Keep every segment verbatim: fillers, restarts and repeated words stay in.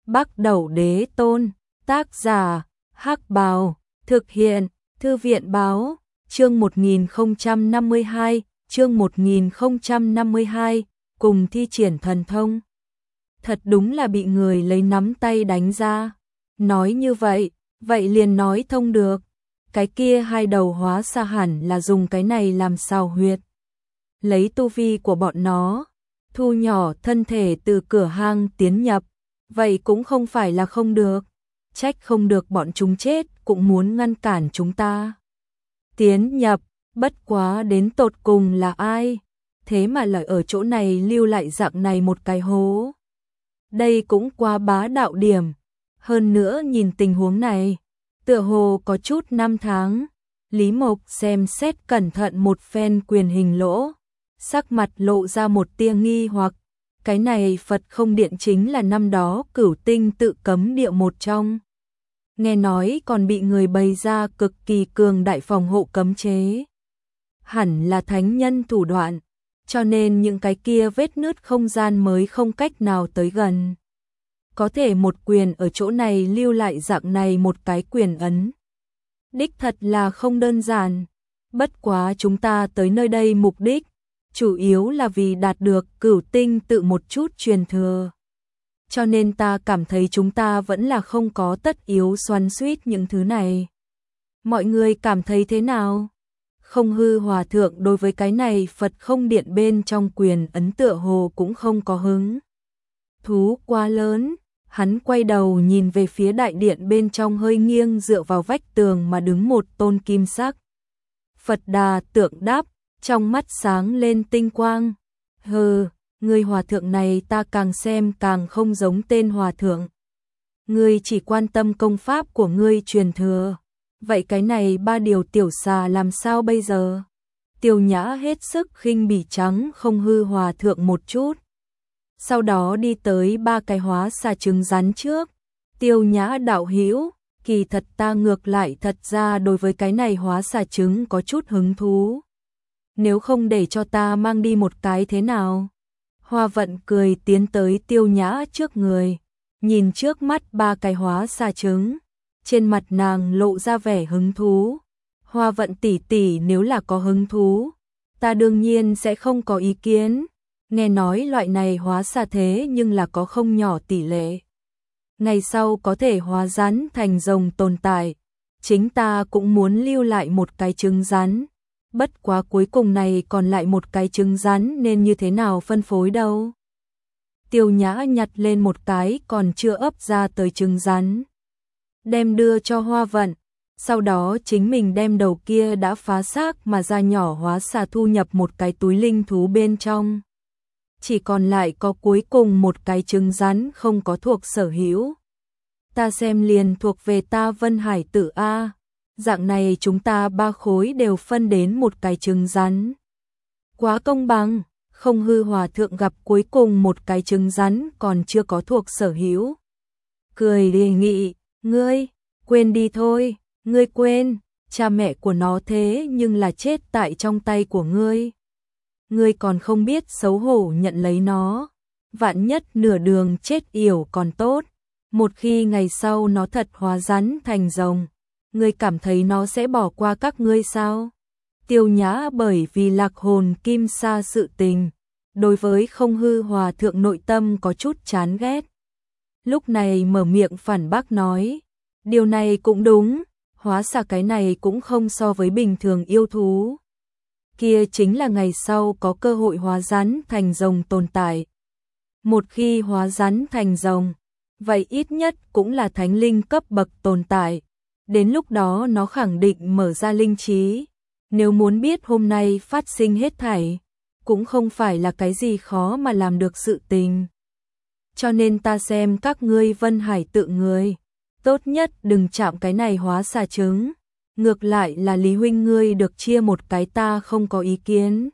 Bắc Đẩu Đế Tôn, tác giả, Hắc Bào, thực hiện, Thư viện Báo, chương một nghìn không trăm năm mươi hai, chương một nghìn không trăm năm mươi hai, cùng thi triển thần thông. Thật đúng là bị người lấy nắm tay đánh ra. Nói như vậy, vậy liền nói thông được. Cái kia hai đầu hóa xa hẳn là dùng cái này làm xào huyệt. Lấy tu vi của bọn nó, thu nhỏ thân thể từ cửa hang tiến nhập, vậy cũng không phải là không được. Trách không được bọn chúng chết cũng muốn ngăn cản chúng ta tiến nhập, bất quá đến tột cùng là ai, thế mà lại ở chỗ này lưu lại dạng này một cái hố. Đây cũng quá bá đạo điểm, hơn nữa nhìn tình huống này, tựa hồ có chút năm tháng. Lý Mộc xem xét cẩn thận một phen quyền hình lỗ, sắc mặt lộ ra một tia nghi hoặc, cái này Phật không điện chính là năm đó Cửu Tinh tự cấm địa một trong. Nghe nói còn bị người bày ra cực kỳ cường đại phòng hộ cấm chế. Hẳn là thánh nhân thủ đoạn, cho nên những cái kia vết nứt không gian mới không cách nào tới gần. Có thể một quyền ở chỗ này lưu lại dạng này một cái quyền ấn. Đích thật là không đơn giản. Bất quá chúng ta tới nơi đây mục đích, chủ yếu là vì đạt được Cửu Tinh tự một chút truyền thừa. Cho nên ta cảm thấy chúng ta vẫn là không có tất yếu xoắn xuýt những thứ này. Mọi người cảm thấy thế nào? Không Hư Hòa Thượng đối với cái này Phật không điện bên trong quyền ấn tựa hồ cũng không có hứng thú quá lớn. Hắn quay đầu nhìn về phía đại điện bên trong hơi nghiêng dựa vào vách tường mà đứng một tôn kim sắc Phật Đà tượng đáp, trong mắt sáng lên tinh quang. Hừ, người hòa thượng này ta càng xem càng không giống tên hòa thượng. Ngươi chỉ quan tâm công pháp của ngươi truyền thừa. Vậy cái này ba điều tiểu xà làm sao bây giờ? Tiêu Nhã hết sức khinh bỉ trắng Không Hư Hòa Thượng một chút. Sau đó đi tới ba cái hóa xà trứng rắn trước. Tiêu Nhã đạo hữu, kỳ thật ta ngược lại thật ra đối với cái này hóa xà trứng có chút hứng thú. Nếu không để cho ta mang đi một cái thế nào? Hoa Vận cười tiến tới Tiêu Nhã trước người, nhìn trước mắt ba cái hóa xà trứng, trên mặt nàng lộ ra vẻ hứng thú. Hoa Vận tỷ tỷ nếu là có hứng thú, ta đương nhiên sẽ không có ý kiến. Nghe nói loại này hóa xà thế nhưng là có không nhỏ tỷ lệ. Ngày sau có thể hóa rắn thành rồng tồn tại, chính ta cũng muốn lưu lại một cái trứng rắn. Bất quá cuối cùng này còn lại một cái trứng rắn nên như thế nào phân phối đâu. Tiêu Nhã nhặt lên một cái còn chưa ấp ra tới trứng rắn, đem đưa cho Hoa Vận, sau đó chính mình đem đầu kia đã phá xác mà ra nhỏ hóa xà thu nhập một cái túi linh thú bên trong. Chỉ còn lại có cuối cùng một cái trứng rắn không có thuộc sở hữu. Ta xem liền thuộc về ta Vân Hải Tử A. Dạng này chúng ta ba khối đều phân đến một cái trứng rắn. Quá công bằng. Không Hư Hòa Thượng gặp cuối cùng một cái trứng rắn còn chưa có thuộc sở hữu, cười đề nghị, ngươi, quên đi thôi, ngươi quên, cha mẹ của nó thế nhưng là chết tại trong tay của ngươi. Ngươi còn không biết xấu hổ nhận lấy nó, vạn nhất nửa đường chết yểu còn tốt, một khi ngày sau nó thật hóa rắn thành rồng, ngươi cảm thấy nó sẽ bỏ qua các ngươi sao? Tiêu Nhã bởi vì lạc hồn kim sa sự tình, đối với Không Hư Hòa Thượng nội tâm có chút chán ghét. Lúc này mở miệng phản bác nói, điều này cũng đúng, hóa xà cái này cũng không so với bình thường yêu thú. Kia chính là ngày sau có cơ hội hóa rắn thành rồng tồn tại. Một khi hóa rắn thành rồng, vậy ít nhất cũng là thánh linh cấp bậc tồn tại. Đến lúc đó nó khẳng định mở ra linh trí. Nếu muốn biết hôm nay phát sinh hết thảy, cũng không phải là cái gì khó mà làm được sự tình. Cho nên ta xem các ngươi Vân Hải Tự người, tốt nhất đừng chạm cái này hóa xà trứng. Ngược lại là Lý huynh ngươi được chia một cái ta không có ý kiến.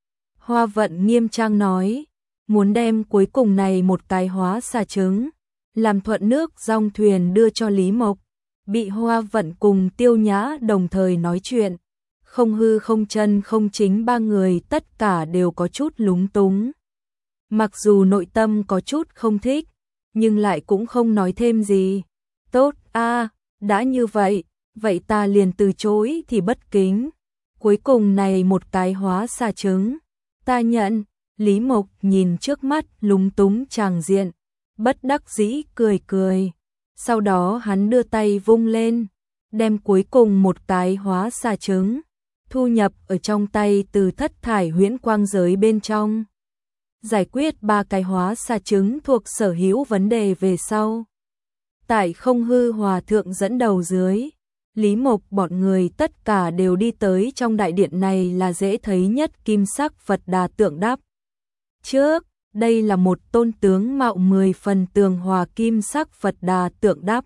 Hoa Vận nghiêm trang nói, muốn đem cuối cùng này một cái hóa xà trứng, làm thuận nước dòng thuyền đưa cho Lý Mộc. Bị Hoa Vận cùng Tiêu Nhã đồng thời nói chuyện, Không Hư Không Chân Không Chính ba người tất cả đều có chút lúng túng. Mặc dù nội tâm có chút không thích, nhưng lại cũng không nói thêm gì. Tốt a, đã như vậy, vậy ta liền từ chối thì bất kính. Cuối cùng này một cái hóa xà trứng, ta nhận. Lý Mộc nhìn trước mắt lúng túng tràng diện, bất đắc dĩ cười cười. Sau đó hắn đưa tay vung lên, đem cuối cùng một cái hóa xà trứng thu nhập ở trong tay từ thất thải huyễn quang giới bên trong. Giải quyết ba cái hóa xà trứng thuộc sở hữu vấn đề về sau. Tại Không Hư Hòa Thượng dẫn đầu dưới, Lý Mộc bọn người tất cả đều đi tới trong đại điện này là dễ thấy nhất kim sắc Phật Đà tượng đắp. Trước, đây là một tôn tướng mạo mười phần tường hòa kim sắc Phật Đà tượng đắp.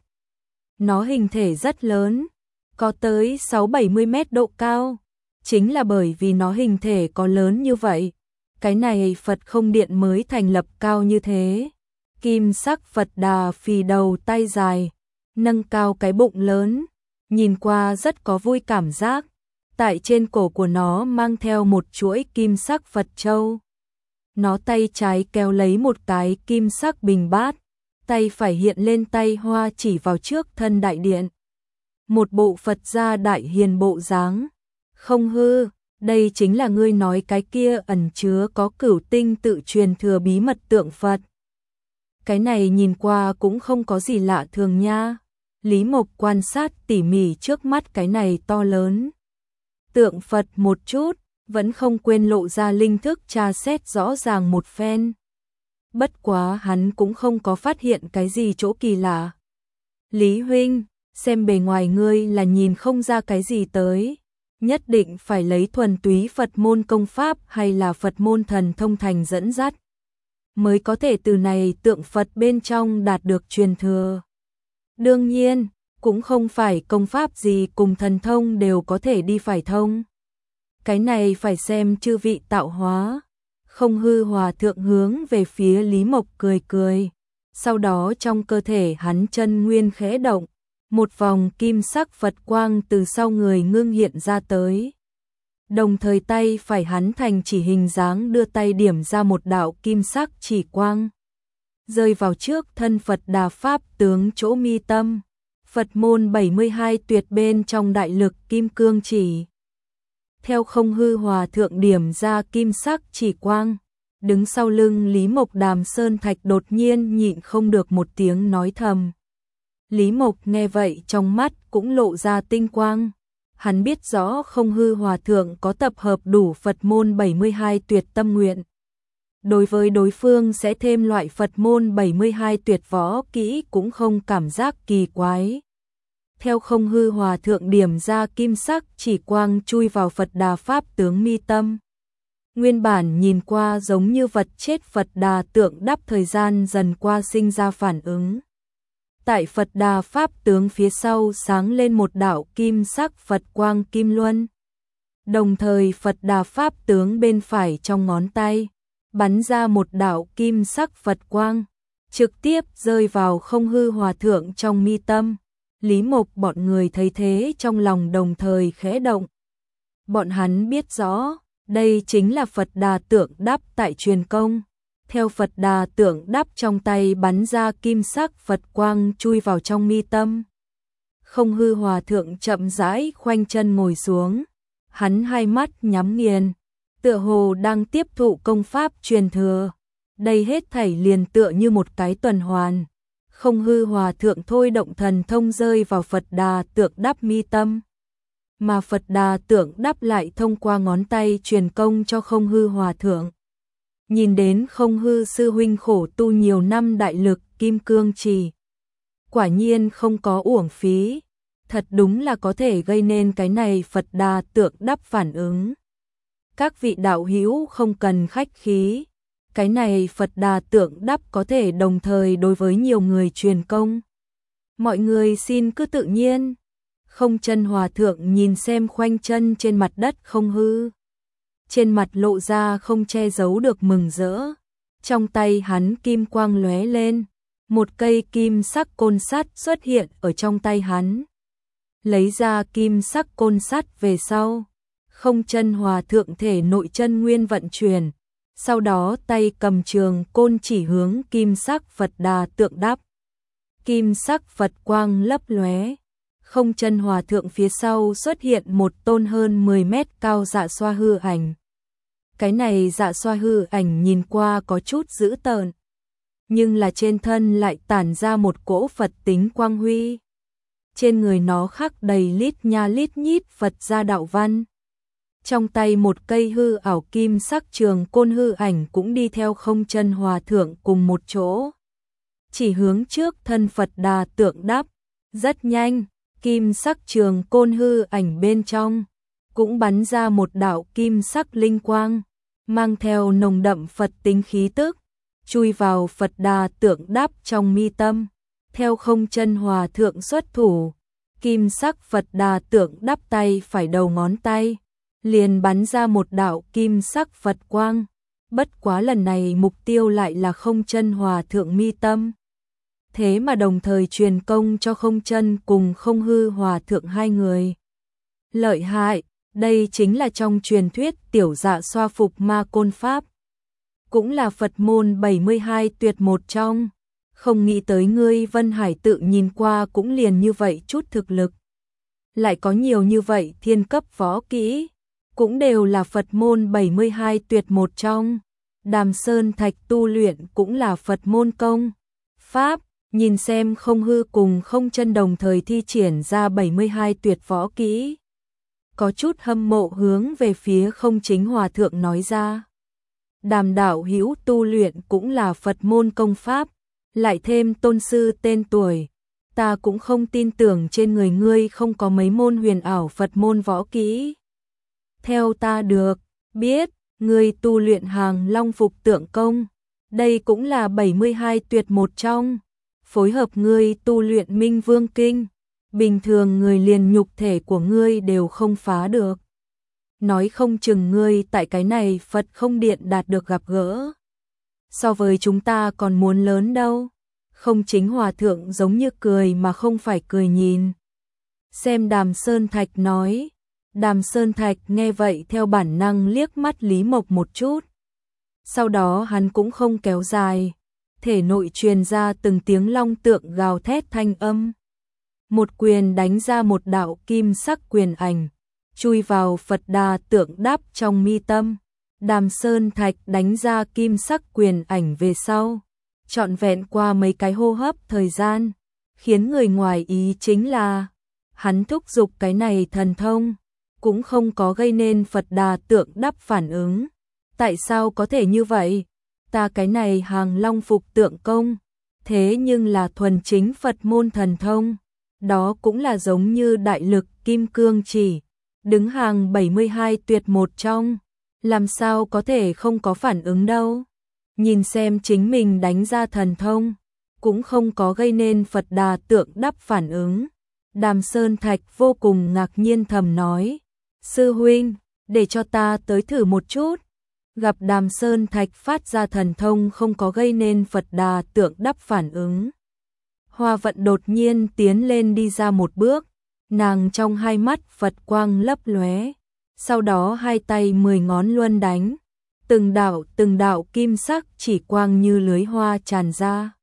Nó hình thể rất lớn, có tới sáu bảy mươi mét độ cao. Chính là bởi vì nó hình thể có lớn như vậy, cái này Phật Không Điện mới thành lập cao như thế. Kim sắc Phật Đà phì đầu tay dài, nâng cao cái bụng lớn, nhìn qua rất có vui cảm giác. Tại trên cổ của nó mang theo một chuỗi kim sắc Phật châu. Nó tay trái kéo lấy một cái kim sắc bình bát, tay phải hiện lên tay hoa chỉ vào trước thân đại điện. Một bộ Phật gia đại hiền bộ dáng. Không Hư, đây chính là ngươi nói cái kia ẩn chứa có cửu tinh tự truyền thừa bí mật tượng Phật. Cái này nhìn qua cũng không có gì lạ thường nha. Lý Mộc quan sát tỉ mỉ trước mắt cái này to lớn tượng Phật một chút, vẫn không quên lộ ra linh thức tra xét rõ ràng một phen. Bất quá hắn cũng không có phát hiện cái gì chỗ kỳ lạ. Lý huynh, xem bề ngoài ngươi là nhìn không ra cái gì tới. Nhất định phải lấy thuần túy Phật môn công pháp hay là Phật môn thần thông thành dẫn dắt, mới có thể từ này tượng Phật bên trong đạt được truyền thừa. Đương nhiên, cũng không phải công pháp gì cùng thần thông đều có thể đi phải thông. Cái này phải xem chư vị tạo hóa. Không Hư Hòa Thượng hướng về phía Lý Mộc cười cười. Sau đó trong cơ thể hắn chân nguyên khẽ động, một vòng kim sắc Phật quang từ sau người ngưng hiện ra tới. Đồng thời tay phải hắn thành chỉ hình dáng đưa tay điểm ra một đạo kim sắc chỉ quang, rơi vào trước thân Phật Đà Pháp tướng chỗ mi tâm. Phật môn bảy mươi hai tuyệt bên trong đại lực kim cương chỉ. Theo Không Hư Hòa Thượng điểm ra kim sắc chỉ quang, đứng sau lưng Lý Mộc Đàm Sơn Thạch đột nhiên nhịn không được một tiếng nói thầm. Lý Mộc nghe vậy trong mắt cũng lộ ra tinh quang. Hắn biết rõ Không Hư Hòa Thượng có tập hợp đủ Phật môn bảy mươi hai tuyệt tâm nguyện. Đối với đối phương sẽ thêm loại Phật môn bảy mươi hai tuyệt võ kỹ cũng không cảm giác kỳ quái. Theo Không Hư Hòa Thượng điểm ra kim sắc chỉ quang chui vào Phật Đà Pháp tướng mi tâm. Nguyên bản nhìn qua giống như vật chết Phật Đà tượng đắp thời gian dần qua sinh ra phản ứng. Tại Phật Đà Pháp tướng phía sau sáng lên một đạo kim sắc Phật quang kim luân. Đồng thời Phật Đà Pháp tướng bên phải trong ngón tay bắn ra một đạo kim sắc Phật quang, trực tiếp rơi vào Không Hư Hòa Thượng trong mi tâm. Lý Mộc bọn người thấy thế trong lòng đồng thời khẽ động. Bọn hắn biết rõ, đây chính là Phật Đà tượng đắp tại truyền công. Theo Phật Đà tượng đắp trong tay bắn ra kim sắc Phật quang chui vào trong mi tâm. Không Hư Hòa Thượng chậm rãi khoanh chân ngồi xuống, hắn hai mắt nhắm nghiền, tựa hồ đang tiếp thụ công pháp truyền thừa. Đây hết thảy liền tựa như một cái tuần hoàn. Không Hư Hòa Thượng thôi động thần thông rơi vào Phật Đà tượng đắp mi tâm, mà Phật Đà tượng đắp lại thông qua ngón tay truyền công cho Không Hư Hòa Thượng. Nhìn đến Không Hư sư huynh khổ tu nhiều năm đại lực kim cương trì, quả nhiên không có uổng phí, thật đúng là có thể gây nên cái này Phật Đà tượng đắp phản ứng. Các vị đạo hữu không cần khách khí, cái này Phật Đà tượng đắp có thể đồng thời đối với nhiều người truyền công. Mọi người xin cứ tự nhiên. Không Chân Hòa Thượng nhìn xem khoanh chân trên mặt đất Không Hư, trên mặt lộ ra không che giấu được mừng rỡ. Trong tay hắn kim quang lóe lên, một cây kim sắc côn sắt xuất hiện ở trong tay hắn. Lấy ra kim sắc côn sắt về sau, Không Chân Hòa Thượng thể nội chân nguyên vận chuyển, sau đó tay cầm trường côn chỉ hướng kim sắc Phật Đà tượng đắp. Kim sắc Phật quang lấp lóe, không chân hòa thượng phía sau xuất hiện một tôn hơn mười mét cao dạ xoa hư ảnh. Cái này dạ xoa hư ảnh nhìn qua có chút dữ tợn, nhưng là trên thân lại tản ra một cỗ Phật tính quang huy. Trên người nó khắc đầy lít nha lít nhít Phật gia đạo văn. Trong tay một cây hư ảo kim sắc trường côn hư ảnh cũng đi theo không chân hòa thượng cùng một chỗ, chỉ hướng trước thân Phật Đà tượng đắp. Rất nhanh, kim sắc trường côn hư ảnh bên trong cũng bắn ra một đạo kim sắc linh quang, mang theo nồng đậm Phật tính khí tức, chui vào Phật Đà tượng đắp trong mi tâm. Theo không chân hòa thượng xuất thủ, kim sắc Phật Đà tượng đắp tay phải đầu ngón tay liền bắn ra một đạo kim sắc Phật quang, bất quá lần này mục tiêu lại là không chân hòa thượng mi tâm. Thế mà đồng thời truyền công cho không chân cùng không hư hòa thượng hai người. Lợi hại, đây chính là trong truyền thuyết tiểu dạ xoa phục ma côn pháp, cũng là Phật môn bảy mươi hai tuyệt một trong. Không nghĩ tới ngươi Vân Hải tự nhìn qua cũng liền như vậy chút thực lực, lại có nhiều như vậy thiên cấp võ kỹ, cũng đều là Phật môn bảy mươi hai tuyệt một trong. Đàm Sơn Thạch tu luyện cũng là Phật môn công pháp, nhìn xem không hư cùng không chân đồng thời thi triển ra bảy mươi hai tuyệt võ kỹ, có chút hâm mộ hướng về phía không chính hòa thượng nói ra. Đàm đạo hữu tu luyện cũng là Phật môn công pháp, lại thêm tôn sư tên tuổi, ta cũng không tin tưởng trên người ngươi không có mấy môn huyền ảo Phật môn võ kỹ. Theo ta được biết, ngươi tu luyện Hàng Long Phục Tượng Công, đây cũng là bảy mươi hai tuyệt một trong, phối hợp ngươi tu luyện Minh Vương Kinh, bình thường người liền nhục thể của ngươi đều không phá được. Nói không chừng ngươi tại cái này Phật không điện đạt được gặp gỡ, so với chúng ta còn muốn lớn đâu. Không chính hòa thượng giống như cười mà không phải cười nhìn xem Đàm Sơn Thạch nói. Đàm Sơn Thạch nghe vậy theo bản năng liếc mắt Lý Mộc một chút, sau đó hắn cũng không kéo dài, thể nội truyền ra từng tiếng long tượng gào thét thanh âm, một quyền đánh ra một đạo kim sắc quyền ảnh, chui vào Phật Đà tượng đắp trong mi tâm. Đàm Sơn Thạch đánh ra kim sắc quyền ảnh về sau, trọn vẹn qua mấy cái hô hấp thời gian, khiến người ngoài ý chính là hắn thúc giục cái này thần thông cũng không có gây nên Phật Đà tượng đắp phản ứng. Tại sao có thể như vậy? Ta cái này Hàng Long Phục Tượng Công, thế nhưng là thuần chính Phật môn thần thông, đó cũng là giống như đại lực kim cương chỉ, đứng hàng bảy mươi hai tuyệt một trong, làm sao có thể không có phản ứng đâu. Nhìn xem chính mình đánh ra thần thông, cũng không có gây nên Phật Đà tượng đắp phản ứng. Đàm Sơn Thạch vô cùng ngạc nhiên thầm nói, sư huynh, để cho ta tới thử một chút. Gặp Đàm Sơn Thạch phát ra thần thông không có gây nên Phật Đà tượng đắp phản ứng, Hoa Vận đột nhiên tiến lên đi ra một bước, nàng trong hai mắt Phật quang lấp lóe, sau đó hai tay mười ngón luân đánh, từng đạo từng đạo kim sắc chỉ quang như lưới hoa tràn ra,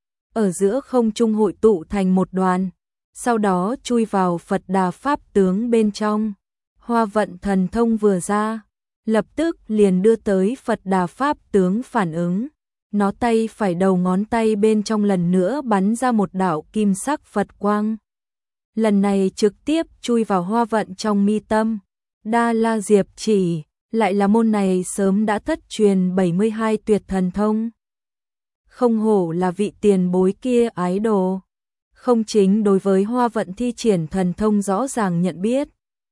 ở giữa không trung hội tụ thành một đoàn, sau đó chui vào Phật Đà pháp tướng bên trong. Hoa Vận thần thông vừa ra, lập tức liền đưa tới Phật Đà pháp tướng phản ứng. Nó tay phải đầu ngón tay bên trong lần nữa bắn ra một đạo kim sắc Phật quang. Lần này trực tiếp chui vào Hoa Vận trong mi tâm. Đa La Diệp chỉ, lại là môn này sớm đã thất truyền bảy mươi hai tuyệt thần thông. Không hổ là vị tiền bối kia ái đồ. Không chính đối với Hoa Vận thi triển thần thông rõ ràng nhận biết,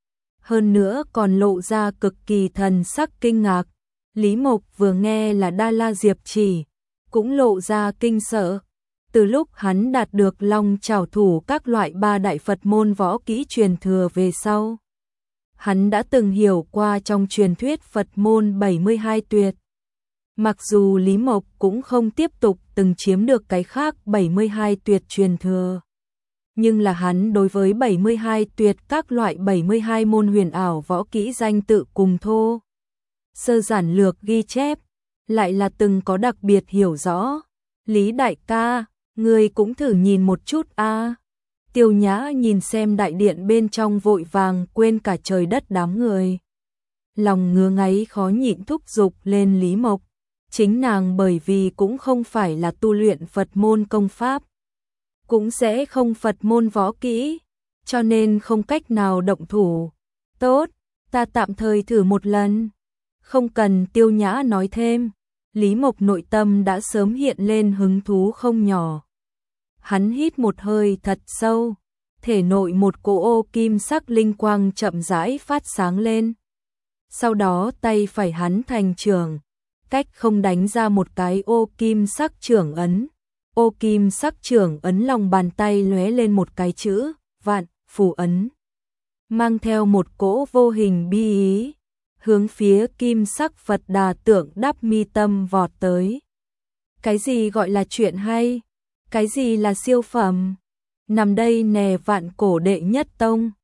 hơn nữa còn lộ ra cực kỳ thần sắc kinh ngạc. Lý Mộc vừa nghe là Đa La Diệp chỉ, cũng lộ ra kinh sợ. Từ lúc hắn đạt được Long Trảo Thủ các loại ba đại Phật môn võ kỹ truyền thừa về sau, hắn đã từng hiểu qua trong truyền thuyết Phật môn bảy mươi hai tuyệt. Mặc dù Lý Mộc cũng không tiếp tục từng chiếm được cái khác bảy mươi hai tuyệt truyền thừa, nhưng là hắn đối với bảy mươi hai tuyệt các loại bảy mươi hai môn huyền ảo võ kỹ danh tự cùng thô sơ giản lược ghi chép, lại là từng có đặc biệt hiểu rõ. Lý đại ca, người cũng thử nhìn một chút a. Tiêu Nhã nhìn xem đại điện bên trong vội vàng quên cả trời đất đám người. Lòng ngứa ngáy khó nhịn thúc giục lên Lý Mộc. Chính nàng bởi vì cũng không phải là tu luyện Phật môn công pháp, cũng sẽ không Phật môn võ kỹ, cho nên không cách nào động thủ. Tốt, ta tạm thời thử một lần. Không cần Tiêu Nhã nói thêm, Lý Mộc nội tâm đã sớm hiện lên hứng thú không nhỏ. Hắn hít một hơi thật sâu, thể nội một cỗ ô kim sắc linh quang chậm rãi phát sáng lên. Sau đó tay phải hắn thành trưởng, cách không đánh ra một cái ô kim sắc trưởng ấn. Ô kim sắc trưởng ấn lòng bàn tay lóe lên một cái chữ Vạn phù ấn, mang theo một cỗ vô hình bi ý, hướng phía kim sắc Phật Đà tượng đắp mi tâm vọt tới. Cái gì gọi là chuyện hay? Cái gì là siêu phẩm? Nằm đây nè, vạn cổ đệ nhất tông.